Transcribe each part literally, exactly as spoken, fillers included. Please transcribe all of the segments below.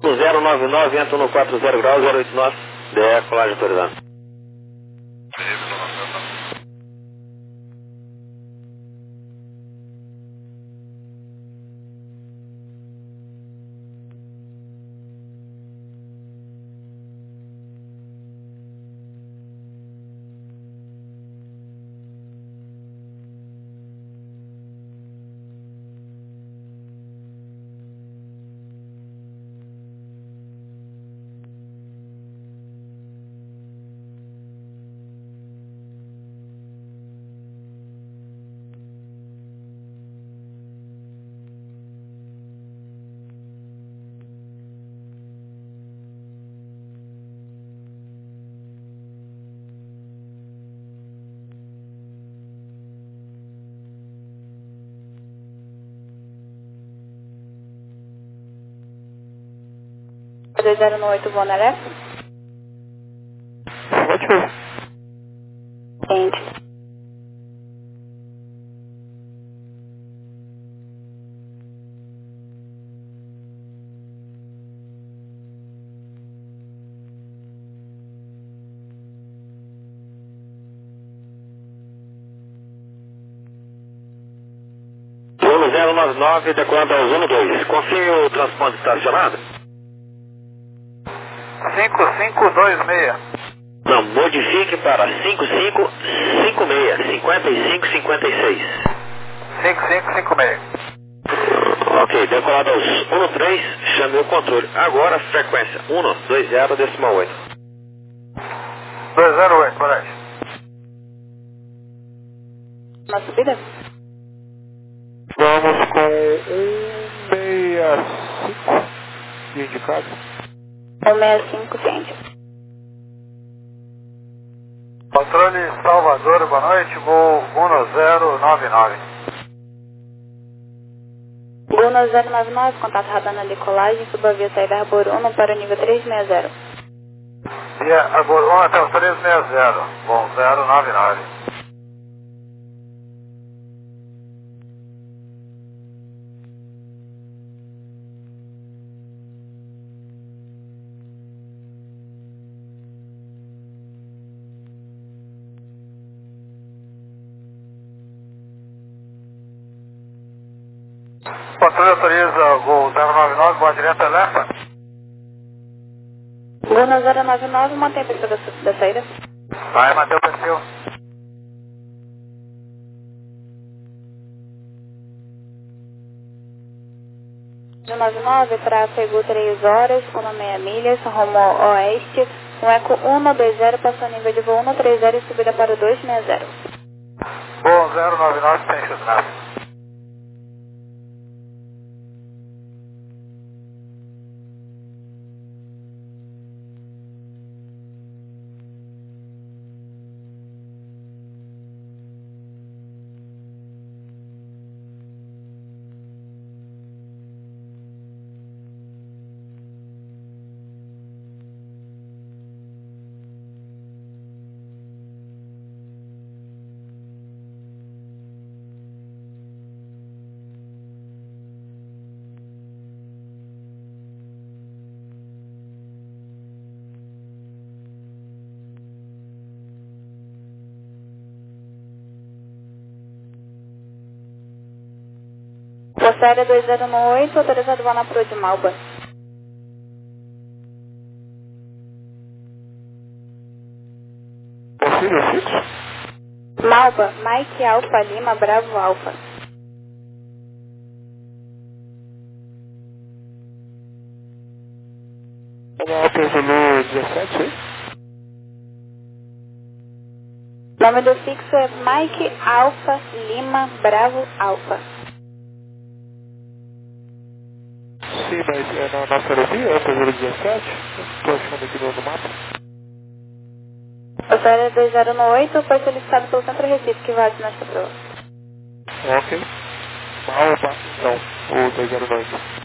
zero nove nove, entra no quatro zero graus, zero oito nove, D E, colagem autorizada. dois zero oito, voo na left? Pode ver. Gente. Zulu zero nove nove, decolando ao Zulu dois. Confirme o transporte estacionado? cinco cinco dois seis. Não, modifique para cinco cinco cinco seis, cinquenta e cinco cinquenta e seis. cinco cinco cinco seis. Ok, decolado aos um três, chame o controle. Agora, frequência um dois zero decimal oito. dois zero oito, correto. Na subida? Vamos com um seis cinco de indicado. um seis cinco, gente. Controle Salvador, boa noite, voo um zero nove nove. Gol zero nove nove, contato radar na decolagem, suba via saída Arbor um para o nível trezentos e sessenta. Via Arbor um até o trezentos e sessenta, voo zero nove nove. Controle autoriza voo zero nove nove, boa direta left. Gol zero nove nove, mantém a pista da, da saída. Vai, mantém o perfil. zero nove nove, tráfego três horas, seis milhas, rumo oeste, um eco um dois zero, passou nível de voo um três zero e subida para o dois seis zero. Voo zero nove nove, tem chutado. Força Aérea dois zero oito, autorizado voo na proa de Malba. Possível fixo? Malba, Mike Alfa Lima, Bravo Alfa. Alfa Zulu dezessete, hein? Nome do fixo é Mike Alfa Lima, Bravo Alfa. Sim, mas é na nossa aerovia, Alfa Zulu dezessete? Estou achando aqui no, no mapa. Força Aérea dois zero oito, foi solicitado pelo Centro Recife, que vai assinar esta prova. Ok. Alfa, não, o dois zero dois.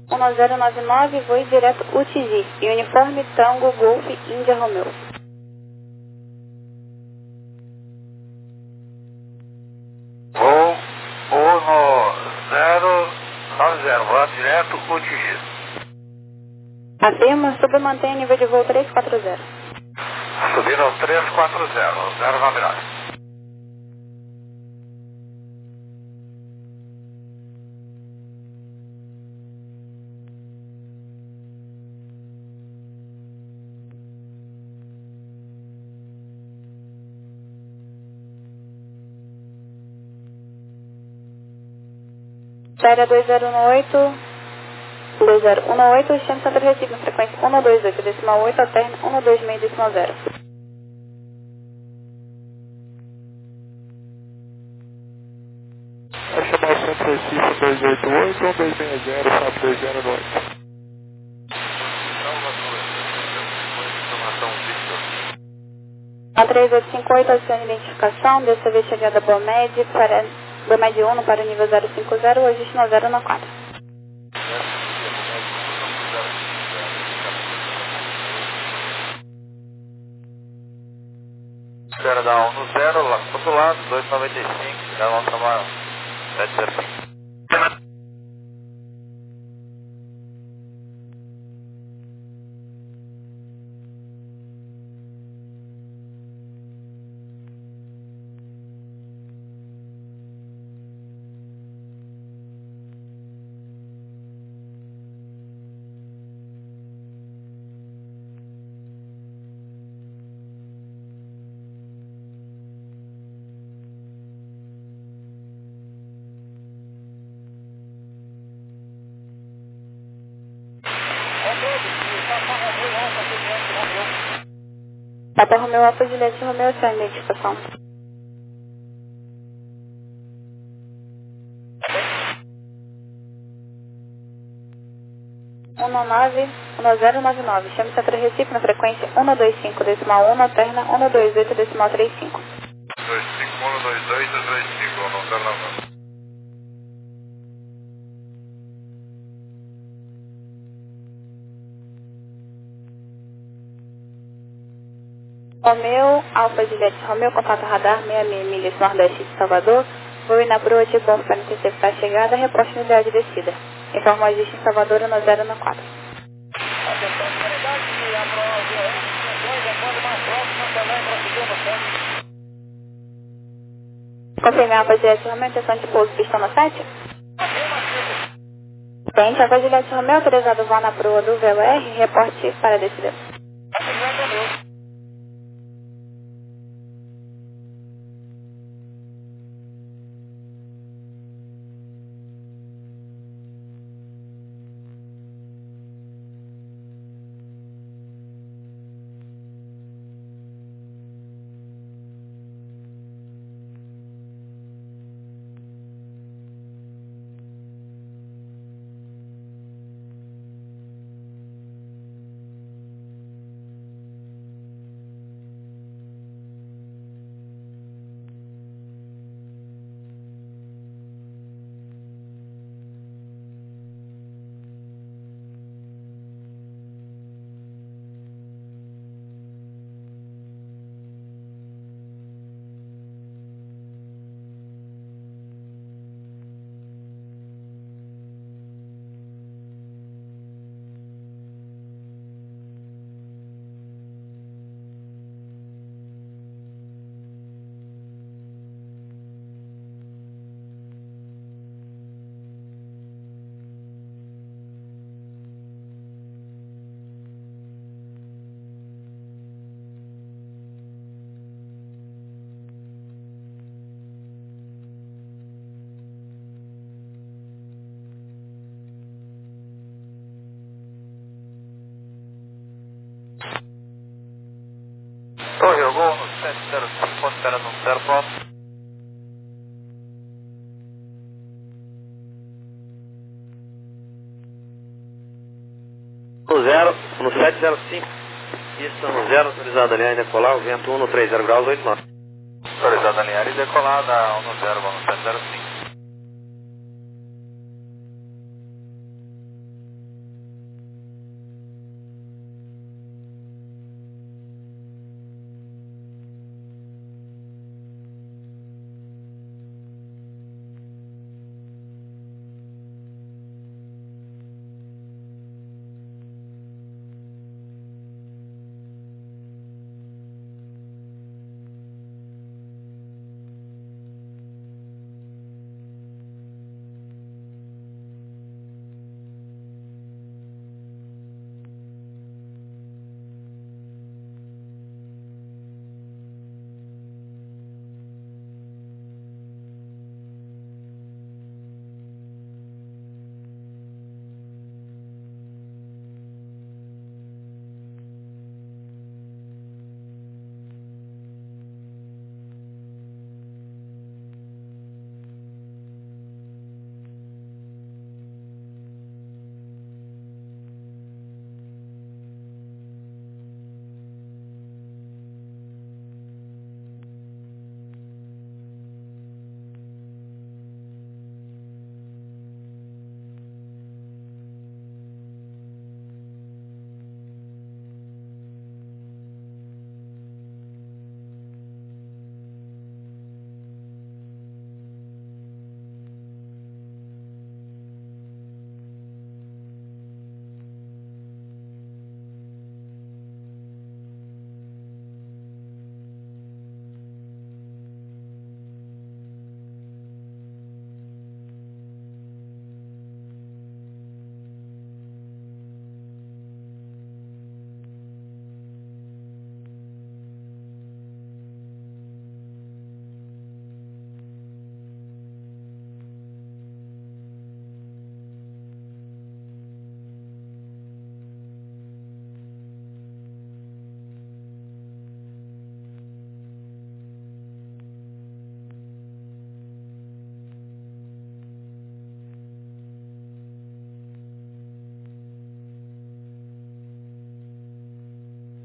um zero nove nove, voe direto U T G, e uniforme Tango Golf Índia Romeo. Voo um zero nove zero, voa direto U T G. Afirma, suba e mantém nível de voo três quatro zero. Subindo ao três quatro zero, zero nove nove. Série dois zero um oito, dois zero um oito, chame Centro Recife, na frequência um dois oito, decimal oito, alterna um dois seis, decimal zero. Vai chamar o Centro Recife dois oito oito, um dois seis zero, quatro dois zero oito. A três oito cinco oito, adicione identificação, dessa vez chegada Bomed, para Bomed um para o nível zero cinco zero, ajuste no zero no quatro. Espera da um no zero, lá do outro lado, dois noventa e cinco, já vamos tomar sete zero cinco. Papa Romeo Alfa Juliette Romeo, sua identificação. um nove um zero nove nove, chame Centro Recife na frequência um dois cinco, decimal um, alterna um dois oito, decimal trinta e cinco. dois cinco um dois dois dois cinco, não quero nada. Romeo Alfa Juliette Romeo, contato radar seis seis milhas nordeste de Salvador, voo na proa de bom para interceptar a chegada, reposte unidade de descida. Informa o ajuste em Salvador no zero no quatro. Confirme Alfa Juliette Romeo, intenção de pouso, pistão no sete? Tente, Alfa Juliette Romeo, autorizado voo na proa do V L R, reporte para a descida. Torre, eu vou no sete zero cinco, espera no zero próximo. No zero, no sete zero cinco. Isso, no zero, autorizado alinhar e decolar, o vento um no trinta graus, oito nove. Autorizado alinhar e decolar da um no zero, vamos no sete zero cinco.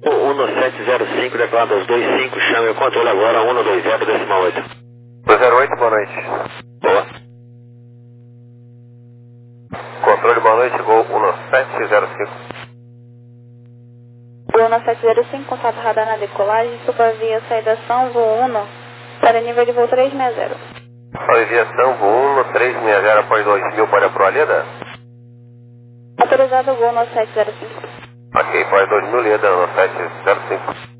um sete zero cinco, declarado aos dois cinco, chame o controle agora, um dois zero, decimal oito. dois zero oito, boa noite. Boa. Controle, boa noite, gol um sete zero cinco. um sete zero cinco, contato radar na decolagem, supervia saidação, voo um, para nível de voo trezentos e sessenta. Aviação, voo um três seis zero, após dois mil, para a Proalida? Autorizado voo um sete zero cinco. Ok, após dois mil, Leda, um sete zero cinco.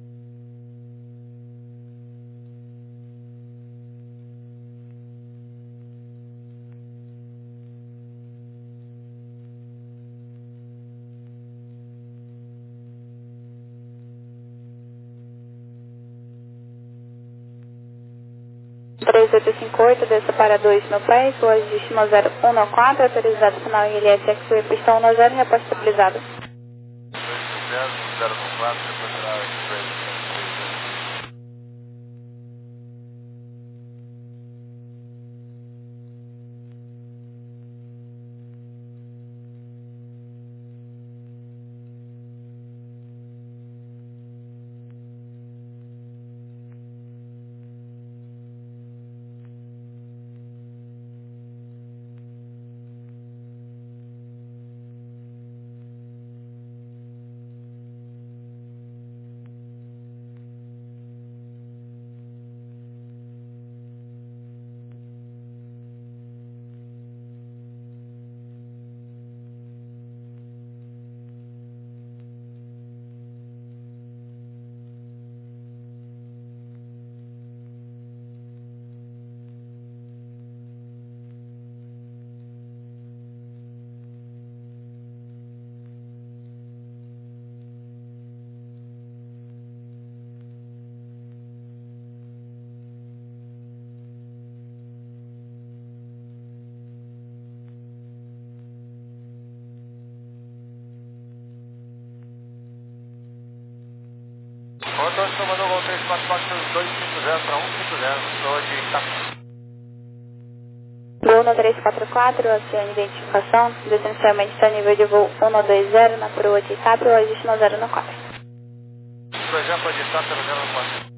três oito cinco oito, desça para dois mil pés, o ajuste no zero um quatro, autorizado final I L S X U, pistão no zero, reposto estabilizado. dois zero zero quatro, depois será Express. Motor comandou gol três quatro quatro dois cinco zero para um cinco zero, estou de Itapu. Voo no três quatro quatro, oceano de identificação, descendencialmente está nível de voo um dois zero, na proa de Itapu, o ajuste no zero um quatro. Por exemplo, de Itapu zero zero quatro.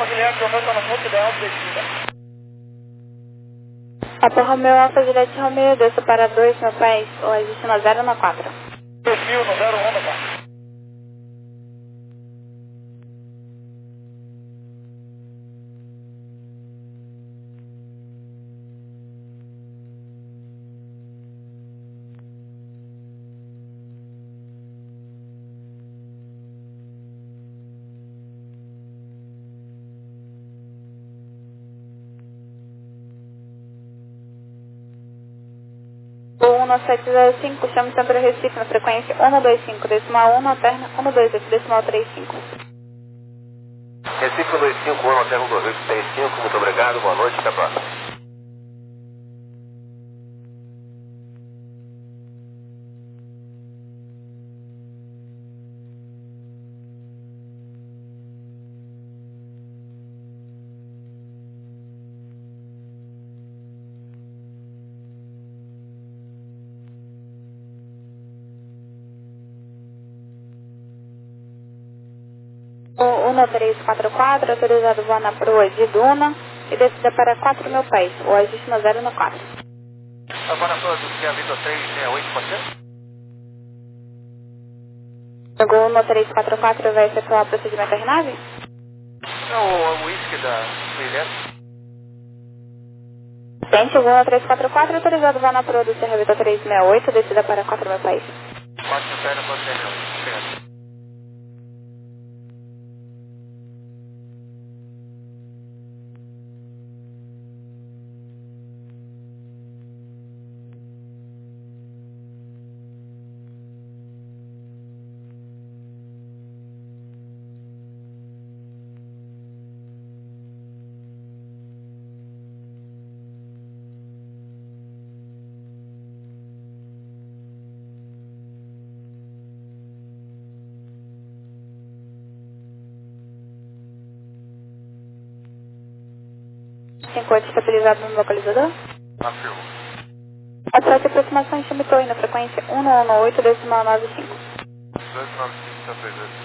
Alfa Guilherme Romeu está no ponto ideal, descida. Papa Romeu, Alfa Juliette Romeu, desça para dois, meu pai, ou existe no zero no quatro. Perfil no zero um no quatro. um um sete zero cinco, chame Centro Recife na frequência um dois cinco, decimal um, alterna um dois oito, decimal três cinco. Recife um dois cinco, um, Terra um dois oito três cinco, muito obrigado, boa noite, até a próxima. O um três quatro quatro, autorizado voar na proa de Duna e descida para quatro, meu pai, ou existe no zero no quatro. Agora todos que a Vitor três seis oito, pode ser? O um três quatro quatro vai efetuar o procedimento de nave? Não, o uísque da Brilhante. Gente, o um três quatro quatro, autorizado voar na proa do Serra Vitor três seis oito, descida para quatro, meu pai. Quatro perna, pode ser, não. Obrigado. cinco oito estabilizado no localizador. Afirmo. Atrás de aproximação, chame Torre na frequência um um oito, decimal nove cinco. dois nove cinco, tá presente.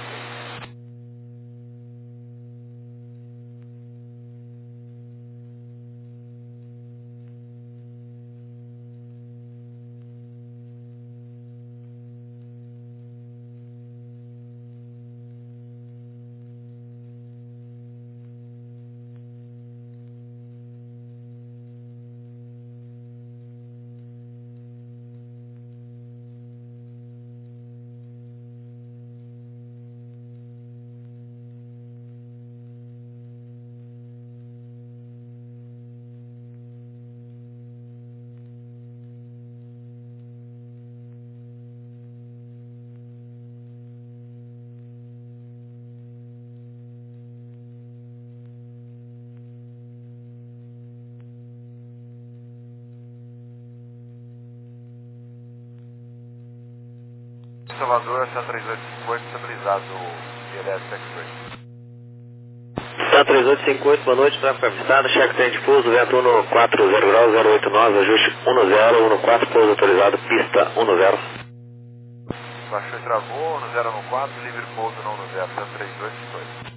Salvador, Santa três oito cinco oito, estabilizado no I L S X-Ray. Santa três oito cinco oito, boa noite, tráfego avistado, cheque trem de pouso, vento um quatro zero graus, zero oito nove, ajuste um zero, um quatro, pouso autorizado, pista um zero. Baixou e travou, no zero um quatro, livre pouso no um zero, Santa três oito cinco oito.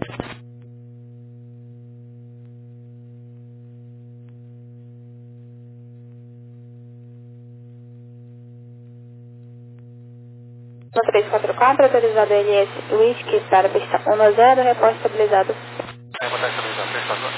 um três quatro quatro, autorizado L S Whisky para pista um zero, repórter estabilizado. Aí, botar a estabilização, por favor.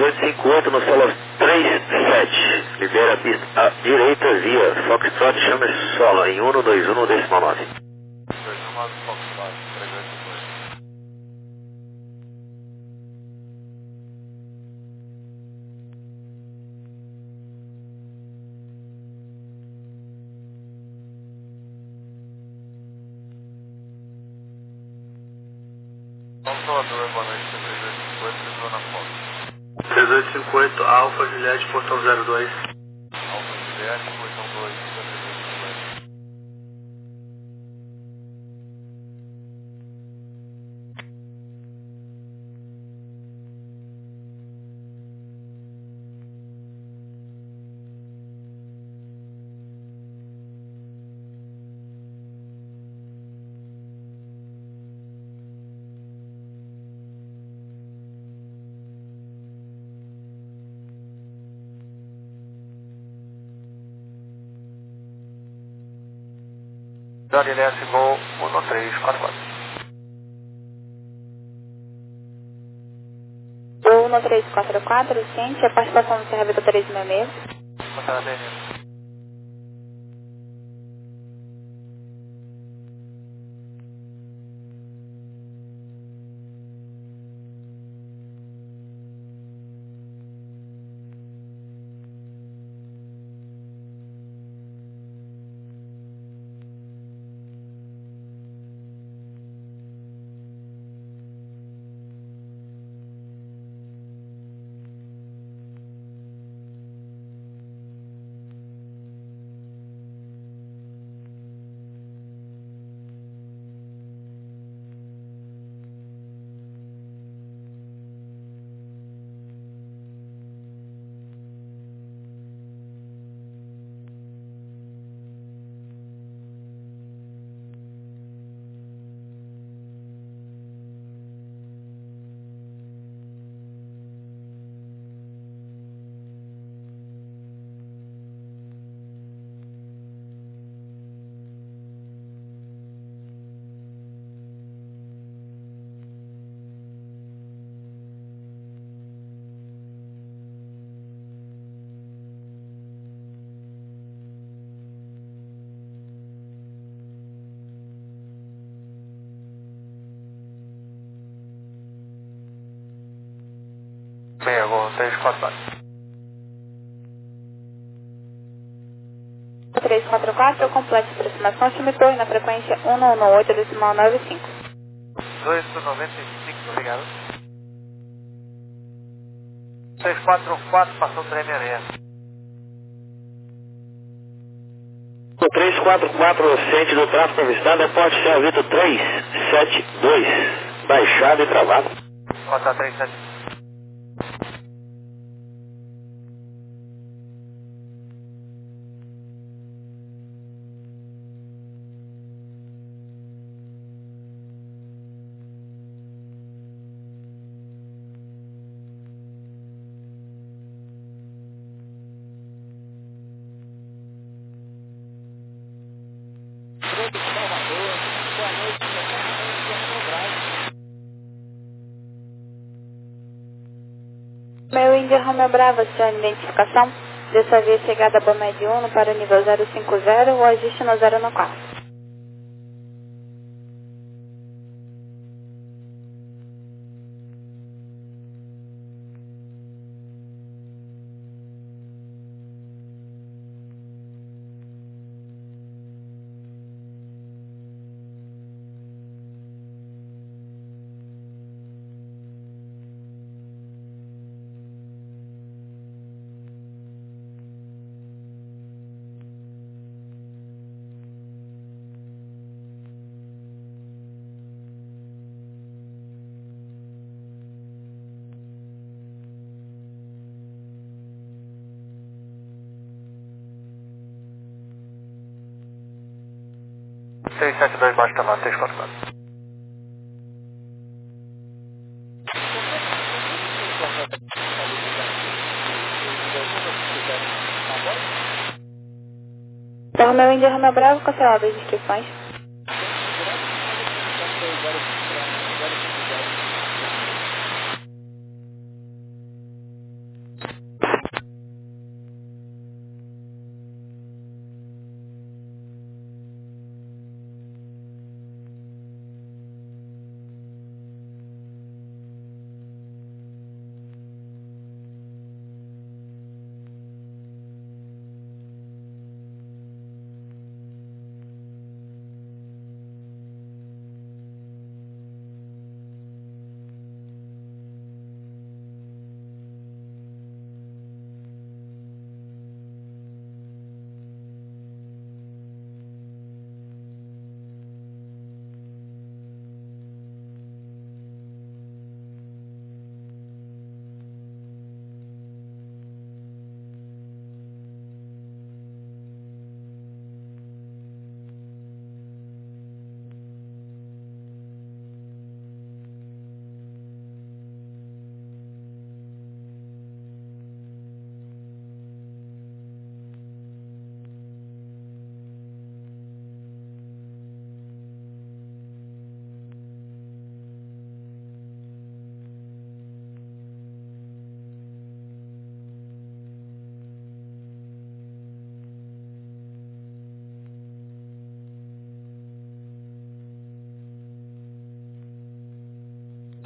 oito cinco oito no solo três sete. Libera a pista à direita via Foxtrot, chama solo em um dois um decimal nove. dois um nove Foxtrot, três oito cinco oito. Controlador, boa noite, três oito cinco oito, Zona Fox. três oito cinco oito, Alfa Juliette, portão zero dois. Alfa Juliette, portão dois, três oito cinco oito. Jorge L S, voo um três quatro quatro. O um três quatro quatro, ciente, a participação do Serra Vitor três seis seis. Passada B N. Meia, voo três quatro quatro. três quatro quatro, complexo de aproximação, chame torre na frequência um um oito decimal nove cinco. dezoito noventa e cinco, obrigado. três quatro quatro, passou trem meia meia. O três quatro quatro, ciente do tráfego avistado, é Porte Serra Vitor três sete dois. Baixado e travado. Conta três sete. Meu Índia Romeo Brava, senhor, identificação. Dessa vez chegada a Bomed Uno para o nível zero cinco zero, o ajuste no zero no quatro. seis sete dois, baixo da três quatro quatro. Então, meu Índia Romeo Bravo, cancelado as inscrições.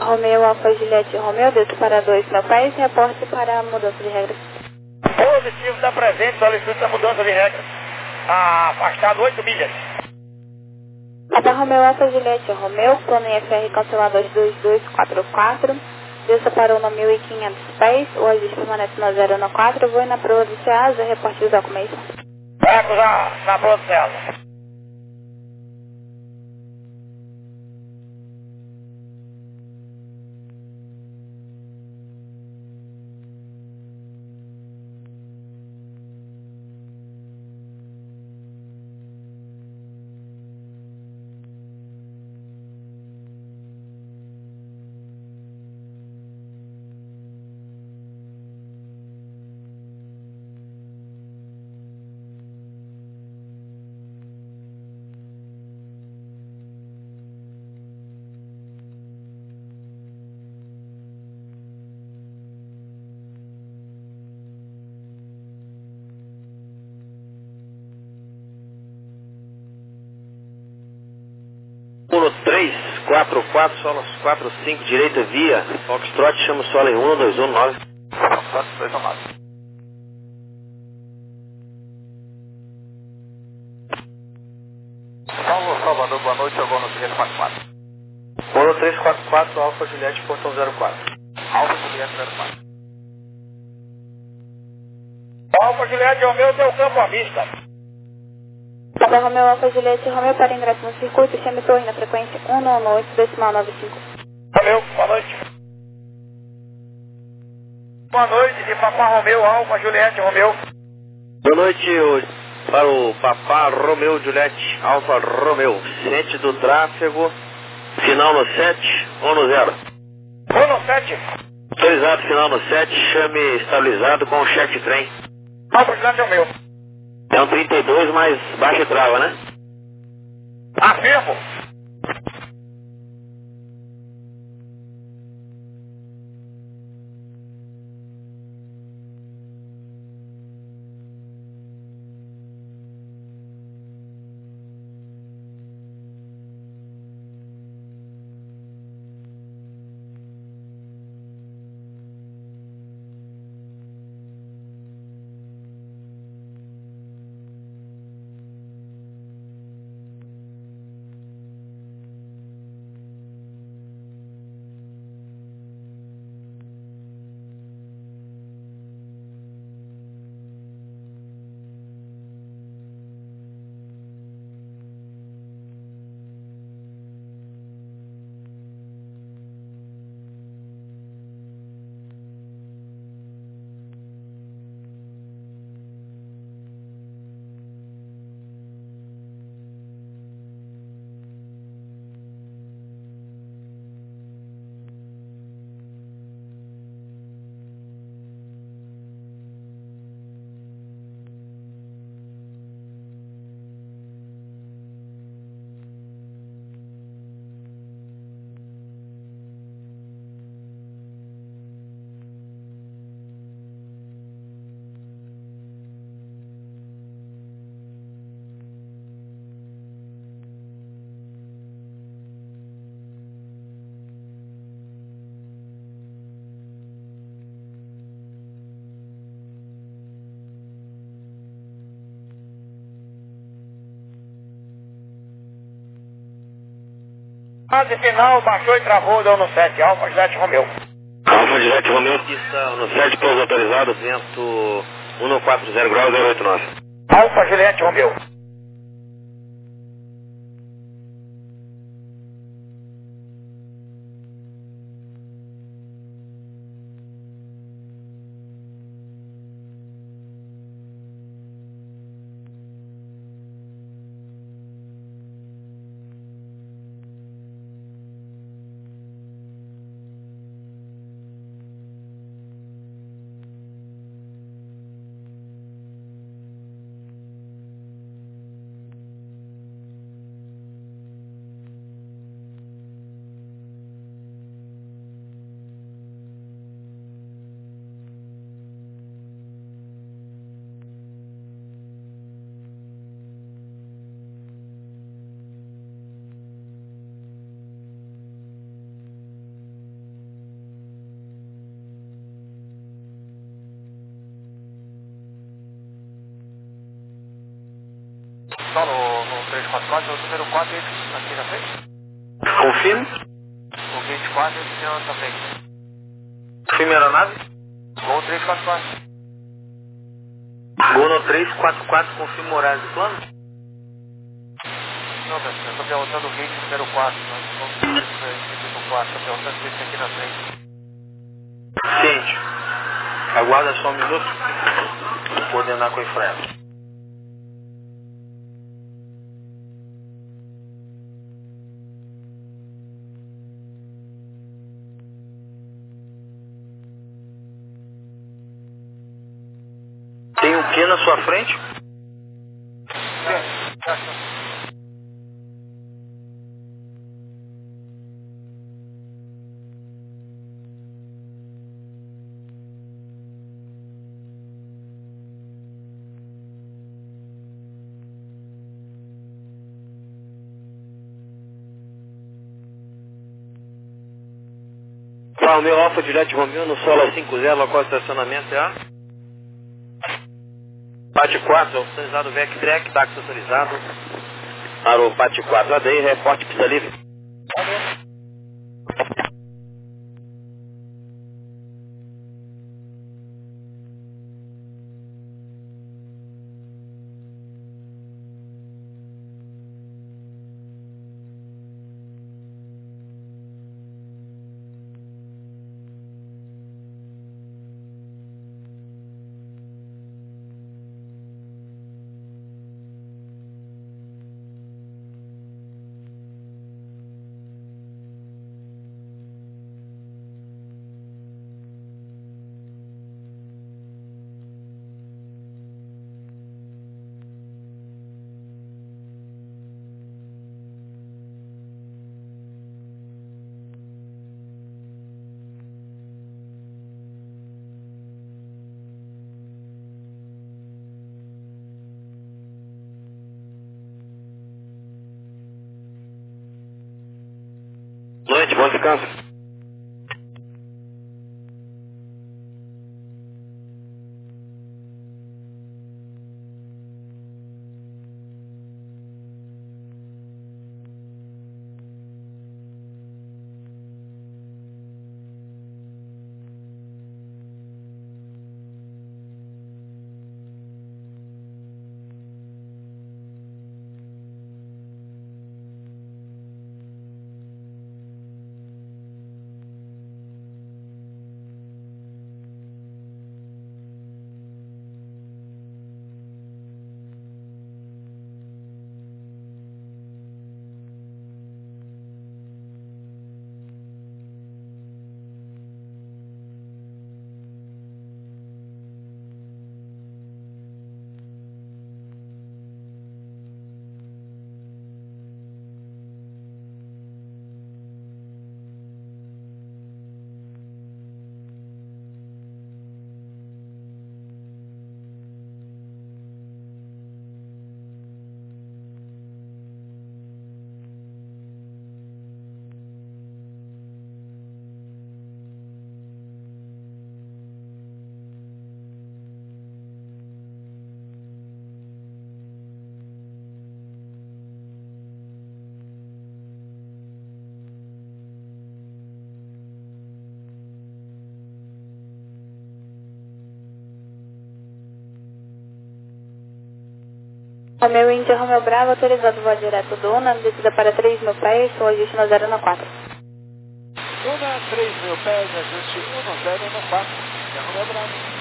Romeu Alfa Juliette Romeu, desço para dois meu país, reporte para a mudança de regras. Positivo está presente, solicita a mudança de regras. Ah, afastado oito milhas. Papa Romeu Alfa Juliette Romeu, plano I F R cancelado aos dois dois quatro quatro, desça para o mil e quinhentos pés, o ajuste permanece no zero um quatro, vou na proa do Ceasa, reporte os documentos. Vai acusar na proa do Ceasa. um três quatro quatro, solo quatro cinco, direita via, Foxtrot, chama o solo em um dois um nove. Foxtrot dois um nove. Paulo Salvador, boa noite, eu vou no três quatro quatro. um três quatro quatro, Alfa Juliette, portão zero quatro. Alfa Juliette zero quatro. Alfa Juliette Romeu, deu campo à vista. Papa Romeu Alfa Juliette Romeu para ingresso no circuito, chame torre na frequência um nove oito, decimal nove cinco. Romeu, boa noite. Boa noite, de Papa Romeu Alfa Juliette Romeu. Boa noite o- para o Papa Romeu Juliette Alfa Romeu, ciente do tráfego, final no sete, um no zero. um no sete. Autorizado, final no sete, chame estabilizado com o check trem. Alfa Juliette Romeu. É um trinta e dois, mas baixa trava, né? Afirmo. Fase final, baixou e travou, deu no sete, Alfa Juliette Romeu. Alfa Juliette Romeu, pista no sete, pouso autorizado, vento um quatro zero graus, zero oito nove. Alfa Juliette Romeu. pessoal no, no três quatro quatro, o número quatro esse aqui na frente. Confirme. O gate quatro esse senhor também. Confirme a aeronave. Gol três quatro quatro. Gol no três quatro quatro, confirme o horário do plano. Não, eu estou perguntando o gate número quatro. Nós vamos no quatro, estou perguntando se esse aqui na frente. Ciente. Aguarda só um minuto. Vou coordenar com o Efraim. Tem o que na sua frente? Tá, o meu Alfa Juliette Romeo no solo cinco zero, local de estacionamento é a? Pate quatro, autorizado V E C Track, táxi autorizado. Para o Pate quatro A D I, reporte pista livre. Noite, bom descanso. Romeu Índia, Romeu Bravo, autorizado voo direto do U N A, descida para três mil pés, o ajuste no zero no quatro. U N A, três mil pés, ajuste um no zero no quatro. É Romeu Bravo.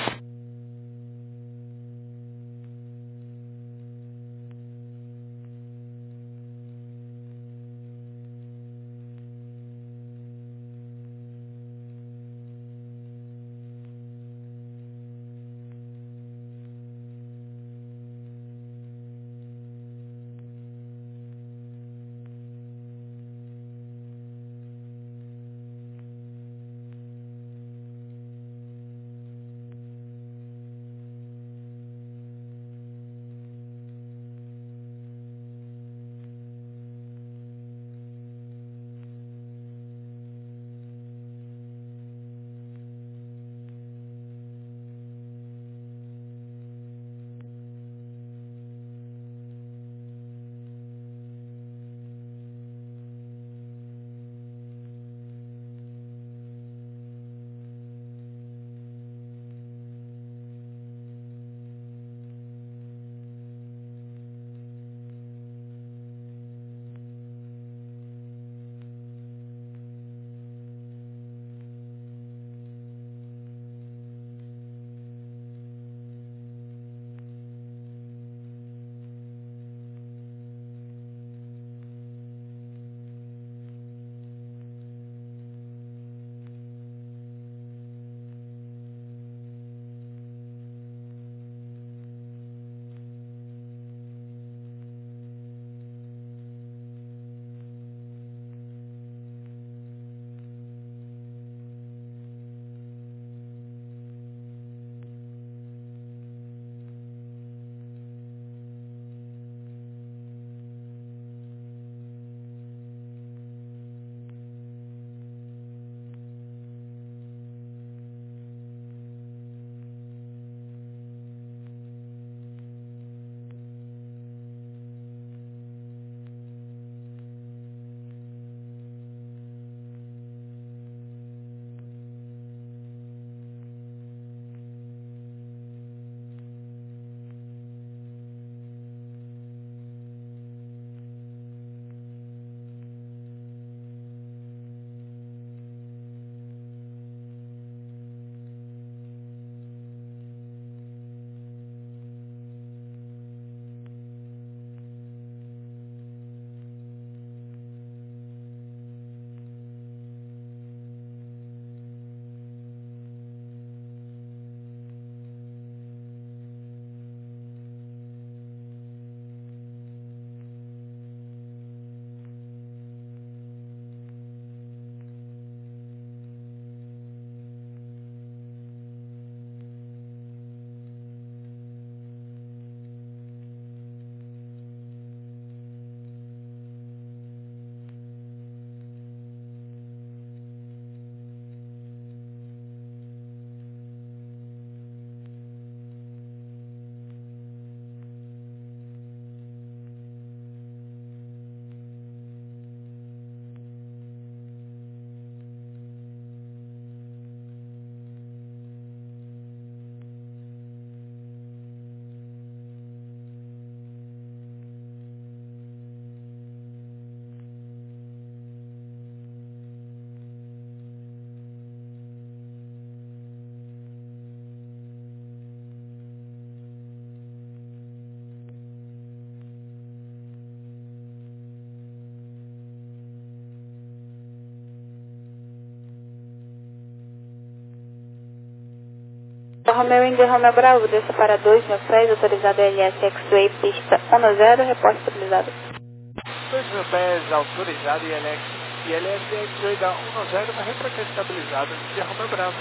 Romeo India Romeo Bravo, desça para dois mil pés, autorizado L S X-Way, pista um zero, reporte estabilizado. dois mil pés, autorizado, I L S I L S X-Way da um zero, vai reportar estabilizado, India Romeo Bravo.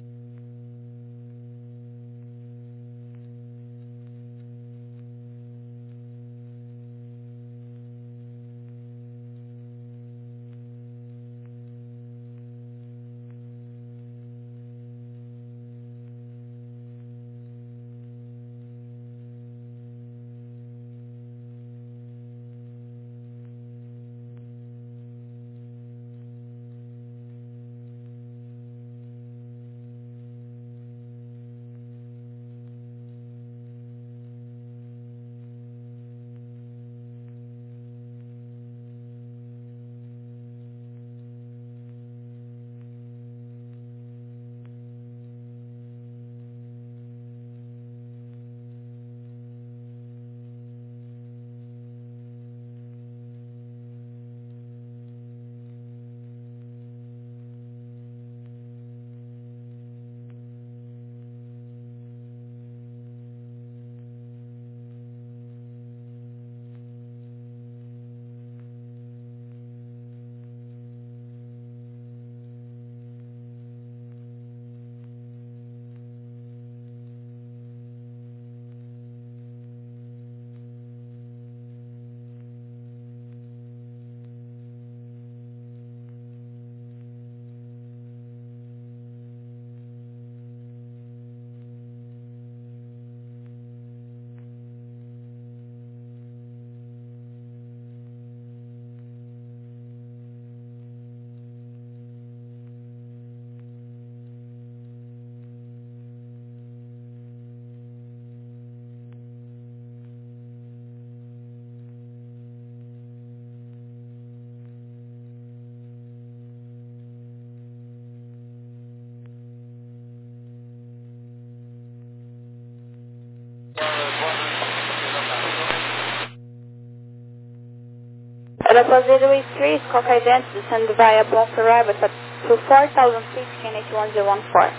Aeroplane zero eight three, Coca Events, descend via Bon Ferrari to four thousand feet, K N H one zero one four.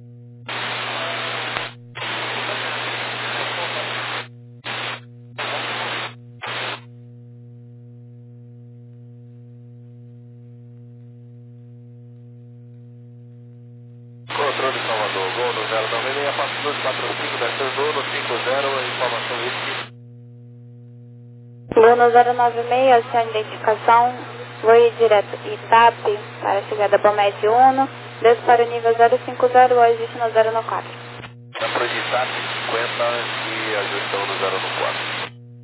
Controle Salvador, gol no zero nove seis, passo dois quatro cinco, descendo no cinco zero, informação whisky. Luna zero nove seis, sem identificação, voe direto Itape para a chegada Bomed um, desce para o nível zero cinco zero, o ajuste no zero no quatro. Dá para editar cinquenta e ajustão no zero no quatro.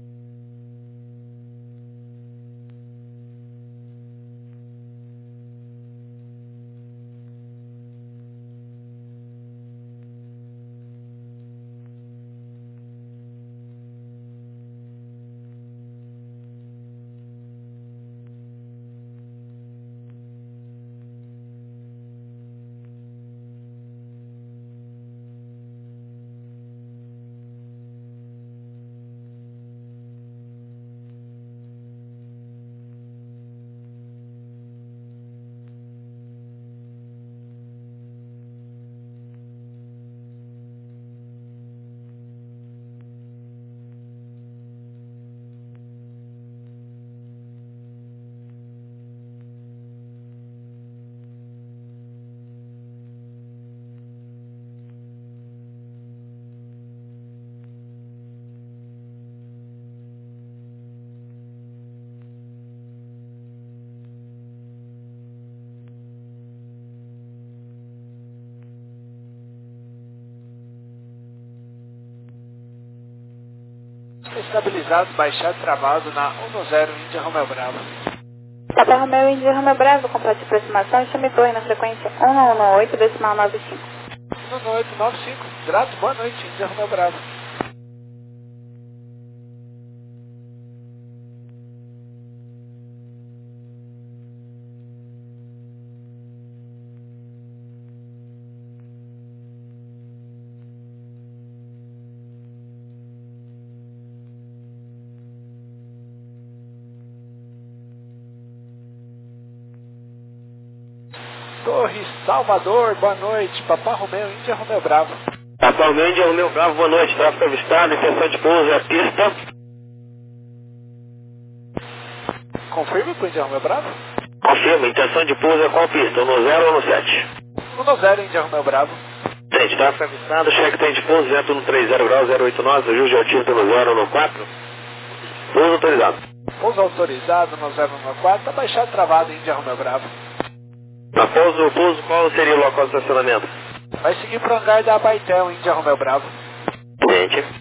Estabilizado, baixado, travado na um zero, India Romeo Bravo. Papa Romeo India Romeo Bravo, complete aproximação e chame torre na frequência um um oito, decimal nove cinco. um oito nove cinco, grato, boa noite, India Romeo Bravo. Torre Salvador, boa noite, Papa Romeo India Romeo Bravo. Papa Atualmente, Índia Romeu Bravo, boa noite. Tráfego avistado, intenção de pouso é a pista. Confirme com o Índia Romeu Bravo. Confirma, intenção de pouso é qual pista? No zero ou no sete? um zero, Índia Romeu Bravo. Gente, tráfego avistado, cheque tem de pouso, vento no trinta graus, zero oito nove, ajuste de altímetro no zero ou no quatro. Pouso autorizado. Pouso autorizado no zero um quatro, abaixado travado, Índia Romeu Bravo. Na pouso, pouso, qual seria o local de estacionamento? Vai seguir pro hangar da Abaitel, Índia Romeu Bravo. Gente.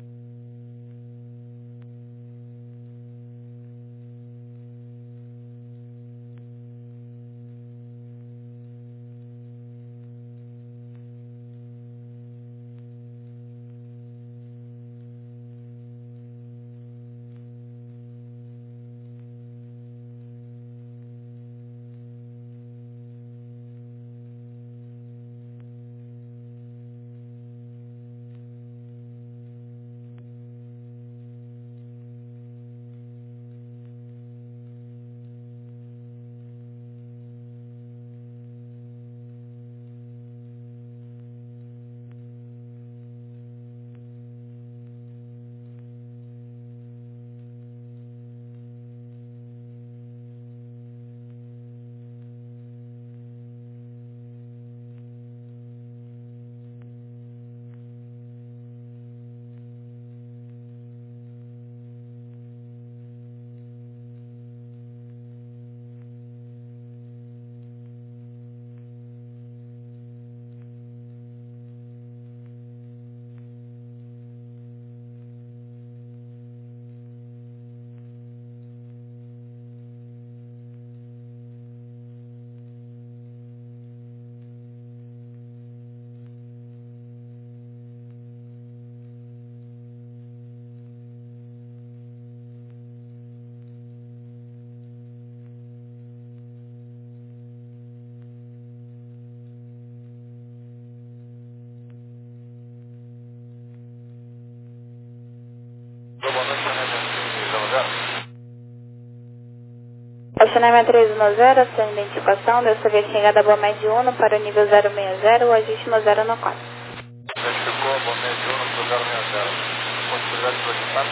Estacionamento três um zero, sem identificação, dessa vez chegada a boa média uno para o nível zero seis zero, o ajuste no zero no quatro. Verificou a boa média uno para o zero seis zero. Possibilidade de verificar?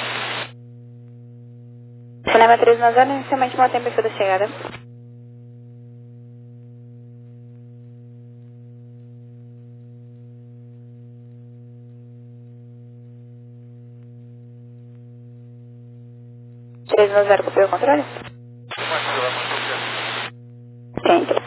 Estacionamento três um zero, inicialmente mantém o perfil da chegada. três um zero, copiou o controle? Sempre.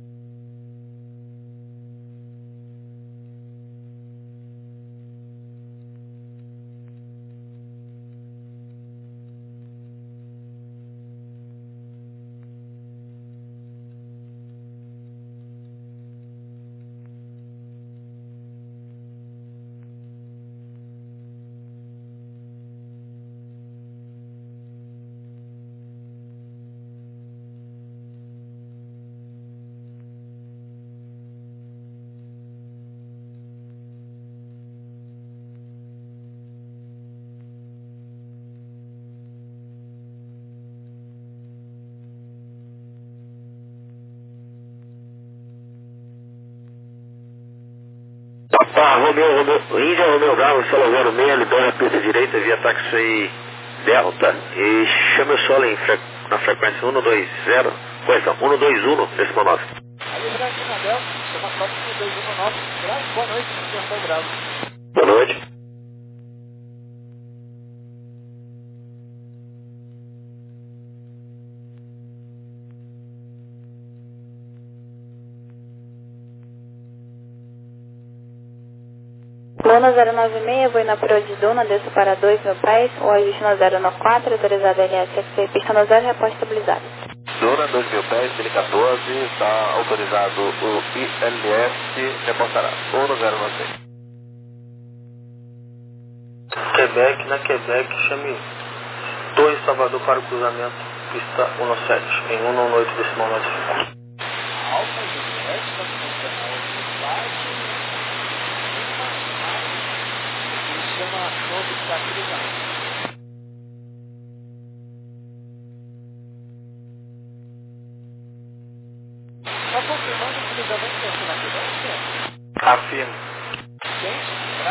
Tá, Romeu, Romeu, Índia Romeu Bravo, solo zero seis, ele dá na pista direita via táxi Delta e chame o solo em fre... na frequência um dois zero, correção, um dois um nesse monóculo. Ali, Brasil, na Delta, chama foto um dois um nove. Bravo, boa noite, Índia Romeu Bravo. Boa noite. Luna zero nove seis, vou na Pro de Duna, desço para dois mil pés, o ajuste no zero no quatro, autorizado L S X C, pista no zero, reposta estabilizado. Duna dois mil pés, L quatorze, está autorizado o I L S, reportará um no zero nove seis. Quebec, na Quebec, chame Torre Salvador para o cruzamento, pista um sete, em um oito decimal nove cinco. Alfa Juliette, está funcionando baixo, e chama show de cruzamento. Está confirmando o cruzamento da Quebec? Afirmo. Gente,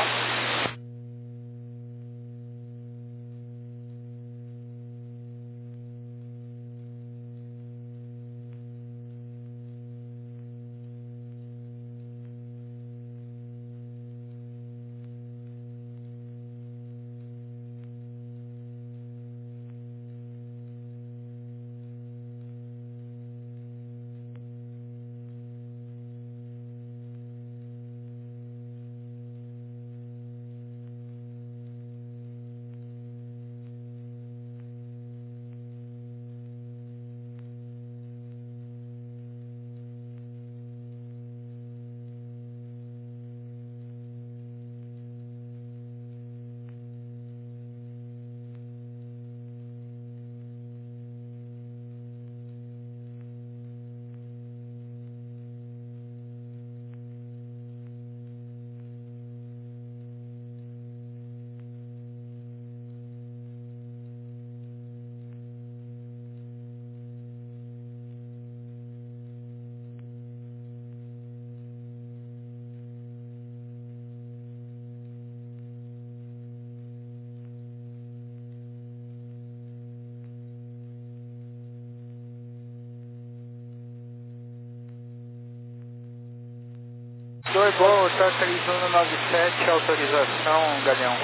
Foi bom, tá três um nove sete, autorização, Galeão.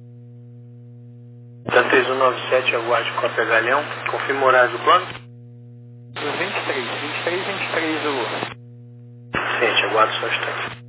Tá três um nove sete, aguarde cópia Galeão. Confirma o horário do plano. Do vinte e três, vinte e três, vinte e três o... Ciente, aguardo só um instante.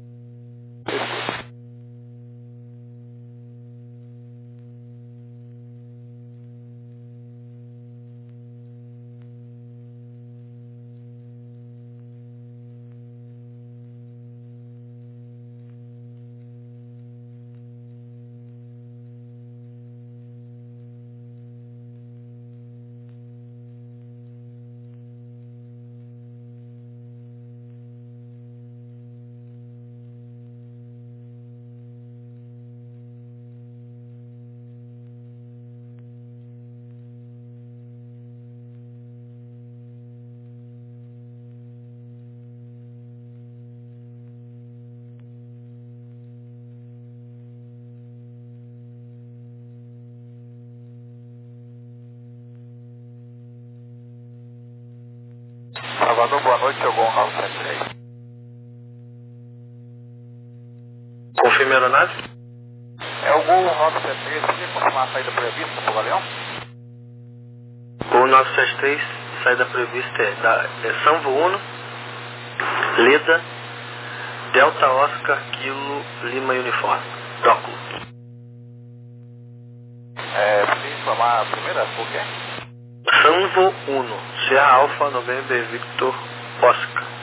Salvador, boa noite, seu Gol House cento e três. Confirme a aeronave. É o Gol House cento e três, você confirmar a saída prevista para o Galeão? O nove sete três, saída prevista é da é Sanvo Uno, Leda, Delta Oscar, Kilo, Lima Uniforme. Doclo. É, preciso informar a primeira, por quê? Sanvo Uno, Sierra Alfa, November, Victor, Oscar.